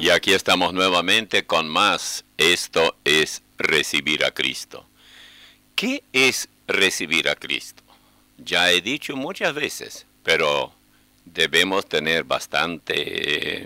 Y aquí estamos nuevamente con más. Esto es recibir a Cristo. ¿Qué es recibir a Cristo? Ya he dicho muchas veces, pero debemos tener bastante,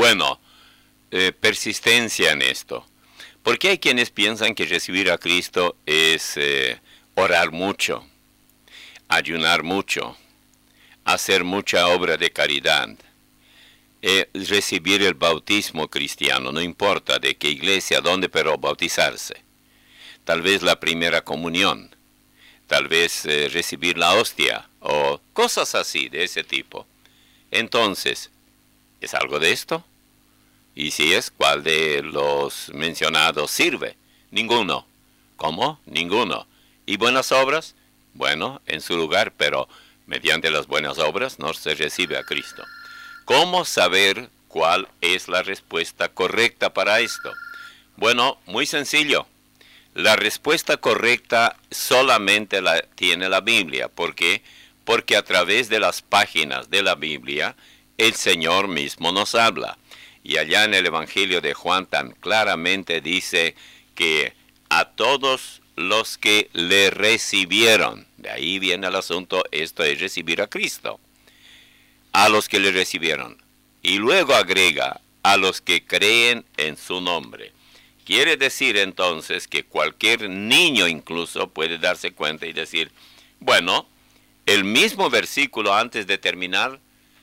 persistencia en esto. Porque hay quienes piensan que recibir a Cristo es orar mucho, ayunar mucho, hacer mucha obra de caridad, recibir el bautismo cristiano, no importa de qué iglesia, dónde, pero bautizarse. Tal vez la primera comunión, tal vez recibir la hostia o cosas así de ese tipo. Entonces, ¿es algo de esto? Y si es, ¿cuál de los mencionados sirve? Ninguno. ¿Cómo? Ninguno. ¿Y buenas obras? Bueno, en su lugar, pero mediante las buenas obras no se recibe a Cristo. ¿Cómo saber cuál es la respuesta correcta para esto? Bueno, muy sencillo. La respuesta correcta solamente la tiene la Biblia. ¿Por qué? Porque a través de las páginas de la Biblia, el Señor mismo nos habla. Y allá en el Evangelio de Juan tan claramente dice que a todos los que le recibieron, de ahí viene el asunto, esto es recibir a Cristo, a los que le recibieron. Y luego agrega, a los que creen en su nombre. Quiere decir entonces que cualquier niño incluso puede darse cuenta y decir, bueno, el mismo versículo antes de terminar,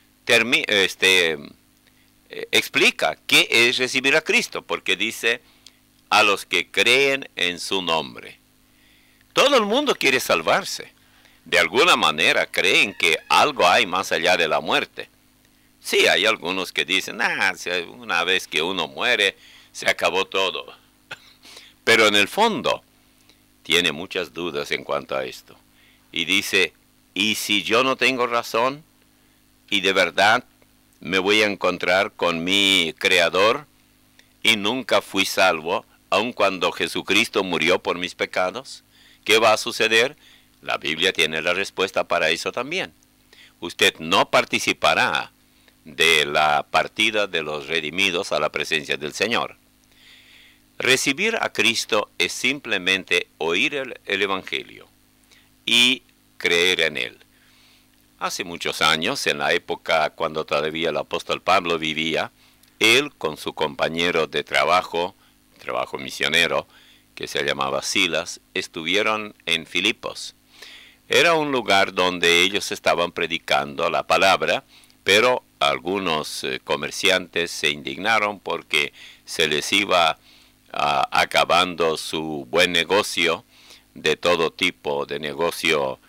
explica qué es recibir a Cristo, porque dice, a los que creen en su nombre. Todo el mundo quiere salvarse. De alguna manera creen que algo hay más allá de la muerte. Sí, hay algunos que dicen, una vez que uno muere, se acabó todo. Pero en el fondo, tiene muchas dudas en cuanto a esto. Y dice, ¿y si yo no tengo razón? ¿Y de verdad me voy a encontrar con mi Creador? Y nunca fui salvo, aun cuando Jesucristo murió por mis pecados. ¿Qué va a suceder? La Biblia tiene la respuesta para eso también. Usted no participará de la partida de los redimidos a la presencia del Señor. Recibir a Cristo es simplemente oír el Evangelio y creer en él. Hace muchos años, en la época cuando todavía el apóstol Pablo vivía, él con su compañero de trabajo misionero, que se llamaba Silas, estuvieron en Filipos. Era un lugar donde ellos estaban predicando la palabra, pero algunos comerciantes se indignaron porque se les iba acabando su buen negocio, de todo tipo de negocio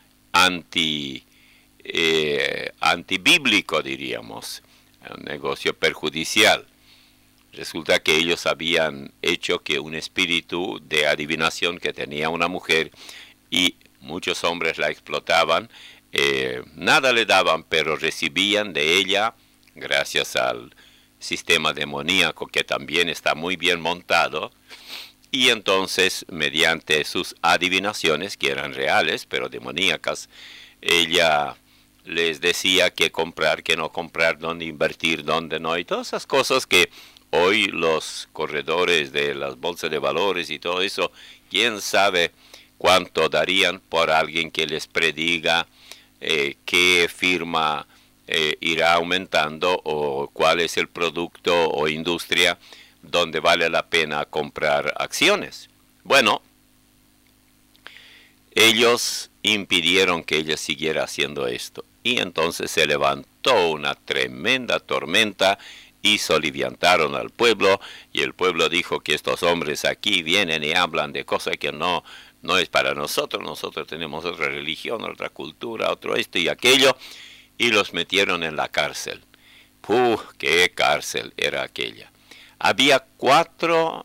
antibíblico, diríamos, un negocio perjudicial. Resulta que ellos habían hecho que un espíritu de adivinación que tenía una mujer y muchos hombres la explotaban, nada le daban, pero recibían de ella, gracias al sistema demoníaco que también está muy bien montado, y entonces mediante sus adivinaciones, que eran reales pero demoníacas, ella les decía qué comprar, qué no comprar, dónde invertir, dónde no, y todas esas cosas que hoy los corredores de las bolsas de valores y todo eso, quién sabe cuánto darían por alguien que les prediga qué firma irá aumentando o cuál es el producto o industria donde vale la pena comprar acciones. Bueno, ellos impidieron que ella siguiera haciendo esto. Y entonces se levantó una tremenda tormenta y soliviantaron al pueblo. Y el pueblo dijo que estos hombres aquí vienen y hablan de cosas que no es para nosotros. Nosotros tenemos otra religión, otra cultura, otro esto y aquello. Y los metieron en la cárcel. ¡Puh! ¡Qué cárcel era aquella! Había cuatro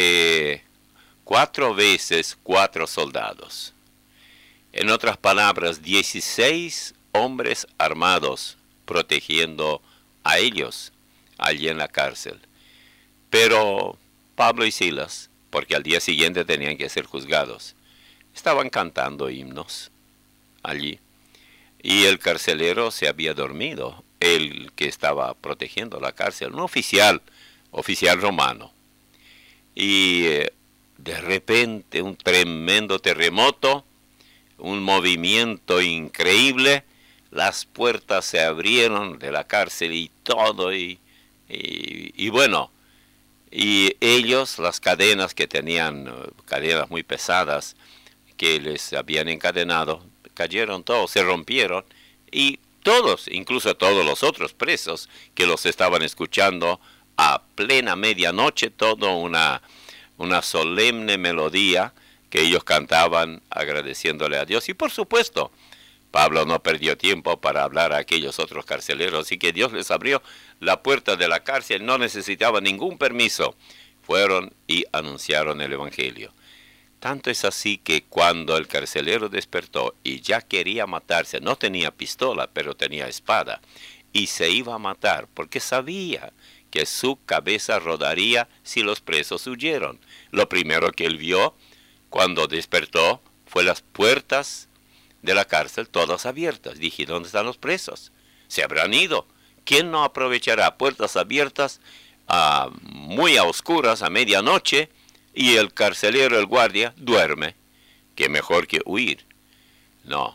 veces 4 soldados. En otras palabras, 16 hombres armados protegiendo a ellos allí en la cárcel. Pero Pablo y Silas, porque al día siguiente tenían que ser juzgados, estaban cantando himnos allí. Y el carcelero se había dormido, el que estaba protegiendo la cárcel, un oficial oficial romano. Y de repente un tremendo terremoto, un movimiento increíble, las puertas se abrieron de la cárcel y todo, y bueno, y ellos, las cadenas que tenían, cadenas muy pesadas que les habían encadenado, cayeron todos, se rompieron, y todos, incluso todos los otros presos que los estaban escuchando a plena medianoche, todo una solemne melodía que ellos cantaban agradeciéndole a Dios. Y por supuesto, Pablo no perdió tiempo para hablar a aquellos otros carceleros, así que Dios les abrió la puerta de la cárcel, no necesitaba ningún permiso. Fueron y anunciaron el Evangelio. Tanto es así que cuando el carcelero despertó y ya quería matarse, no tenía pistola, pero tenía espada, y se iba a matar porque sabía que su cabeza rodaría si los presos huyeron. Lo primero que él vio cuando despertó fue las puertas de la cárcel todas abiertas. Dije, ¿dónde están los presos? Se habrán ido. ¿Quién no aprovechará puertas abiertas muy a oscuras a medianoche y el carcelero, el guardia, duerme? ¿Qué mejor que huir? No,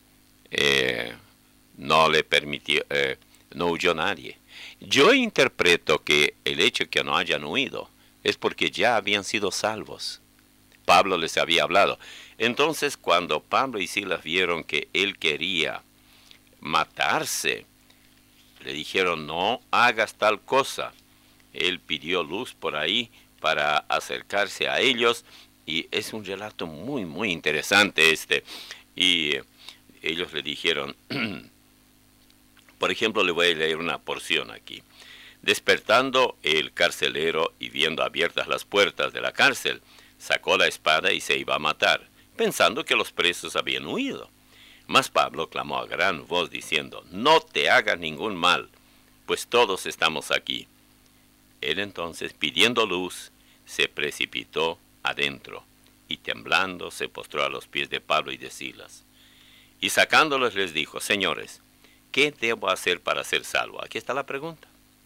no le permitió, no huyó nadie. Yo interpreto que el hecho que no hayan huido es porque ya habían sido salvos. Pablo les había hablado. Entonces, cuando Pablo y Silas vieron que él quería matarse, le dijeron, no hagas tal cosa. Él pidió luz por ahí para acercarse a ellos, y es un relato muy, muy interesante este. Y ellos le dijeron, por ejemplo, le voy a leer una porción aquí. Despertando el carcelero y viendo abiertas las puertas de la cárcel, sacó la espada y se iba a matar, pensando que los presos habían huido. Mas Pablo clamó a gran voz diciendo, no te hagas ningún mal, pues todos estamos aquí. Él entonces, pidiendo luz, se precipitó adentro, y temblando se postró a los pies de Pablo y de Silas. Y sacándolos les dijo, señores, ¿qué debo hacer para ser salvo? Aquí está la pregunta.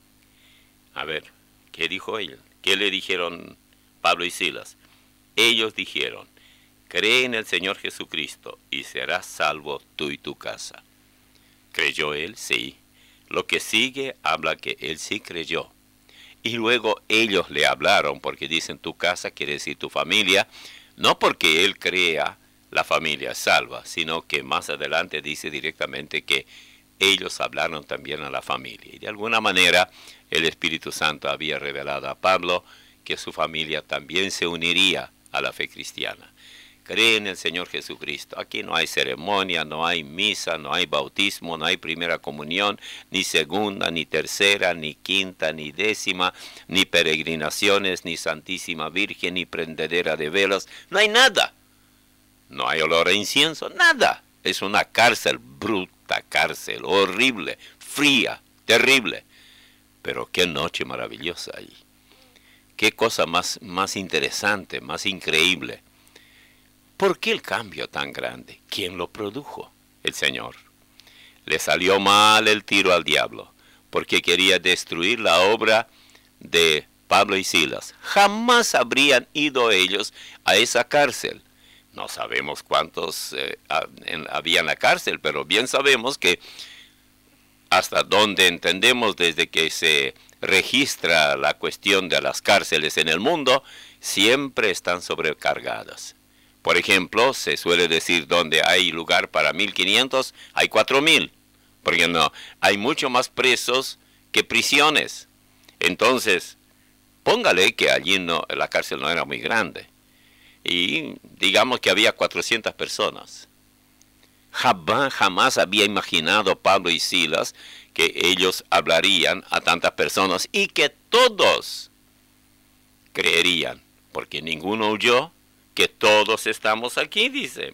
A ver, ¿qué dijo él? ¿Qué le dijeron Pablo y Silas? Ellos dijeron, cree en el Señor Jesucristo y serás salvo tú y tu casa. ¿Creyó él? Sí. Lo que sigue habla que él sí creyó. Y luego ellos le hablaron, porque dicen tu casa quiere decir tu familia, no porque él crea la familia salva, sino que más adelante dice directamente que ellos hablaron también a la familia. Y de alguna manera el Espíritu Santo había revelado a Pablo que su familia también se uniría a la fe cristiana. Cree en el Señor Jesucristo. Aquí no hay ceremonia, no hay misa, no hay bautismo, no hay primera comunión, ni segunda, ni tercera, ni quinta, ni décima, ni peregrinaciones, ni Santísima Virgen, ni prendedera de velas. No hay nada. No hay olor a incienso, nada. Es una cárcel, bruta cárcel, horrible, fría, terrible. Pero qué noche maravillosa allí. Qué cosa más interesante, más increíble. ¿Por qué el cambio tan grande? ¿Quién lo produjo? El Señor. Le salió mal el tiro al diablo, porque quería destruir la obra de Pablo y Silas. Jamás habrían ido ellos a esa cárcel. No sabemos cuántos había en la cárcel, pero bien sabemos que hasta donde entendemos desde que se registra la cuestión de las cárceles en el mundo, siempre están sobrecargadas. Por ejemplo, se suele decir donde hay lugar para 1.500, hay 4.000. Porque no, hay mucho más presos que prisiones. Entonces, póngale que allí la cárcel no era muy grande. Y digamos que había 400 personas. Jamás había imaginado Pablo y Silas que ellos hablarían a tantas personas y que todos creerían, porque ninguno huyó, que todos estamos aquí, dice,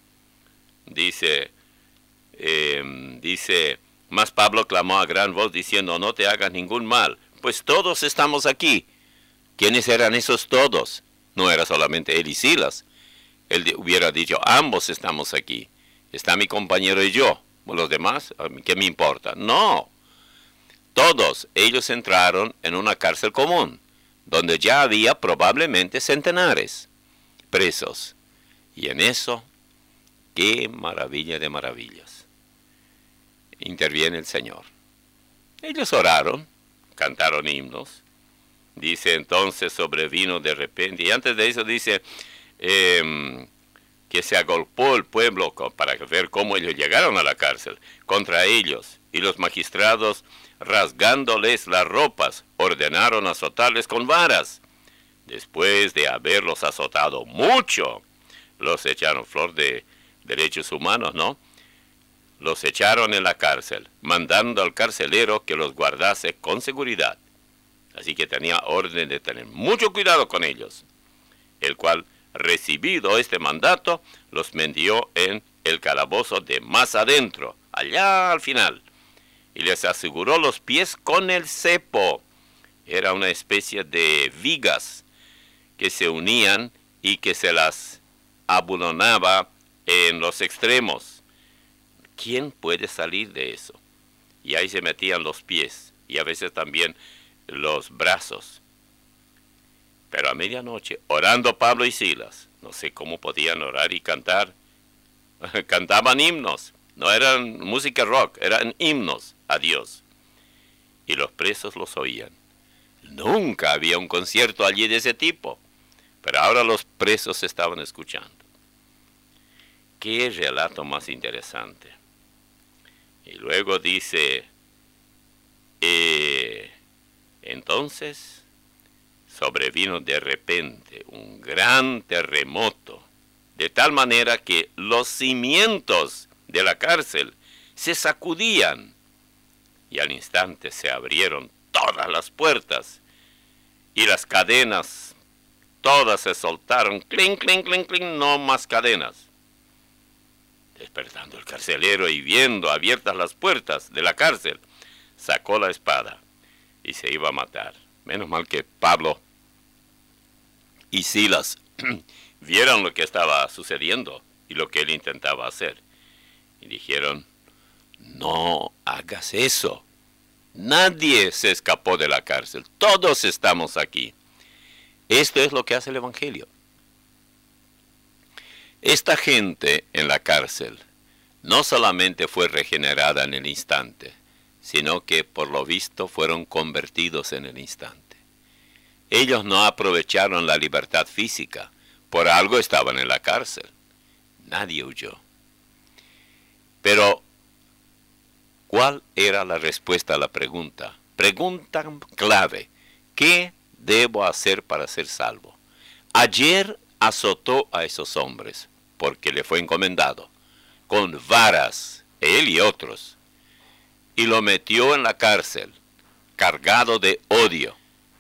mas Pablo clamó a gran voz diciendo, no te hagas ningún mal, pues todos estamos aquí. ¿Quiénes eran esos todos? No era solamente él y Silas. Él hubiera dicho, ambos estamos aquí. Está mi compañero y yo. Los demás, ¿qué me importa? No. Todos ellos entraron en una cárcel común, donde ya había probablemente centenares presos. Y en eso, qué maravilla de maravillas, interviene el Señor. Ellos oraron, cantaron himnos. Dice entonces sobrevino de repente, y antes de eso dice que se agolpó el pueblo para ver cómo ellos llegaron a la cárcel contra ellos, y los magistrados, rasgándoles las ropas, ordenaron azotarles con varas. Después de haberlos azotado mucho, los echaron, flor de derechos humanos, ¿no? Los echaron en la cárcel, mandando al carcelero que los guardase con seguridad. Así que tenía orden de tener mucho cuidado con ellos, el cual, recibido este mandato, los metió en el calabozo de más adentro, allá al final, y les aseguró los pies con el cepo. Era una especie de vigas que se unían y que se las abulonaba en los extremos. ¿Quién puede salir de eso? Y ahí se metían los pies y a veces también los brazos. Pero a medianoche, orando Pablo y Silas, no sé cómo podían orar y cantar, cantaban himnos, no eran música rock, eran himnos a Dios. Y los presos los oían. Nunca había un concierto allí de ese tipo, pero ahora los presos estaban escuchando. Qué relato más interesante. Y luego dice, entonces sobrevino de repente un gran terremoto, de tal manera que los cimientos de la cárcel se sacudían, y al instante se abrieron todas las puertas, y las cadenas todas se soltaron, clink, clink, clink, clink, no más cadenas. Despertando el carcelero y viendo abiertas las puertas de la cárcel, sacó la espada y se iba a matar. Menos mal que Pablo y Silas vieron lo que estaba sucediendo y lo que él intentaba hacer. Y dijeron, no hagas eso. Nadie se escapó de la cárcel. Todos estamos aquí. Esto es lo que hace el Evangelio. Esta gente en la cárcel no solamente fue regenerada en el instante, sino que por lo visto fueron convertidos en el instante. Ellos no aprovecharon la libertad física, por algo estaban en la cárcel. Nadie huyó. Pero, ¿cuál era la respuesta a la pregunta? Pregunta clave, ¿qué debo hacer para ser salvo? Ayer azotó a esos hombres, porque le fue encomendado, con varas, él y otros, y lo metió en la cárcel, cargado de odio.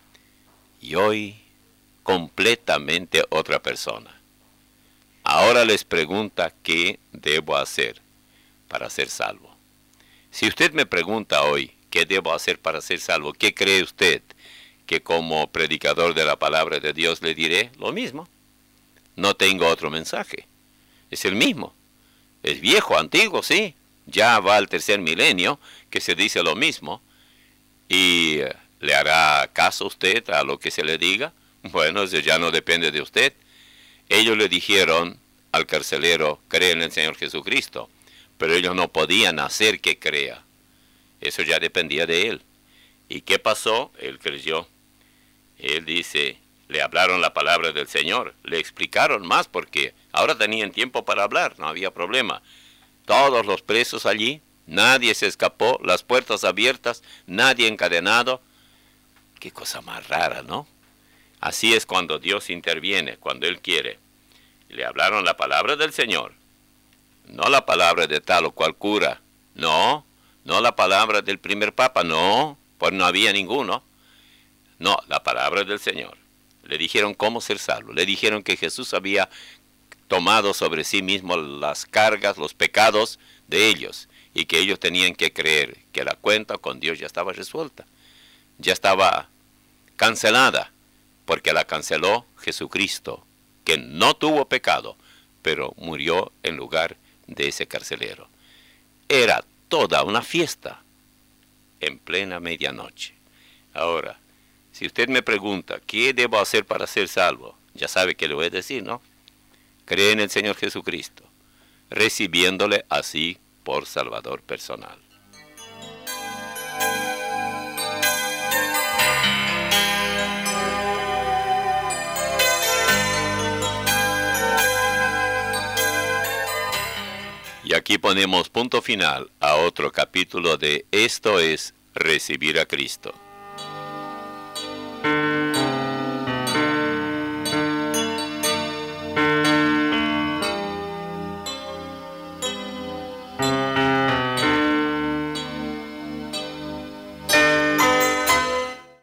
Y hoy, completamente otra persona. Ahora les pregunta qué debo hacer para ser salvo. Si usted me pregunta hoy, ¿qué debo hacer para ser salvo? ¿Qué cree usted? Que como predicador de la palabra de Dios le diré lo mismo. No tengo otro mensaje. Es el mismo. Es viejo, antiguo, sí. Ya va al tercer milenio que se dice lo mismo. ¿Y le hará caso usted a lo que se le diga? Bueno, eso ya no depende de usted. Ellos le dijeron al carcelero, cree en el Señor Jesucristo. Pero ellos no podían hacer que crea. Eso ya dependía de él. ¿Y qué pasó? Él creyó. Él dice, le hablaron la palabra del Señor, le explicaron más porque ahora tenían tiempo para hablar, no había problema. Todos los presos allí, nadie se escapó, las puertas abiertas, nadie encadenado. Qué cosa más rara, ¿no? Así es cuando Dios interviene, cuando Él quiere. Le hablaron la palabra del Señor, no la palabra de tal o cual cura, no la palabra del primer papa, no, pues no había ninguno. No, la palabra del Señor. Le dijeron cómo ser salvo. Le dijeron que Jesús había tomado sobre sí mismo las cargas, los pecados de ellos, y que ellos tenían que creer que la cuenta con Dios ya estaba resuelta. Ya estaba cancelada, porque la canceló Jesucristo, que no tuvo pecado, pero murió en lugar de ese carcelero. Era toda una fiesta. en plena medianoche. Ahora, si usted me pregunta, ¿qué debo hacer para ser salvo? Ya sabe que le voy a decir, ¿no? Cree en el Señor Jesucristo, recibiéndole así por Salvador personal. Y aquí ponemos punto final a otro capítulo de Esto es Recibir a Cristo.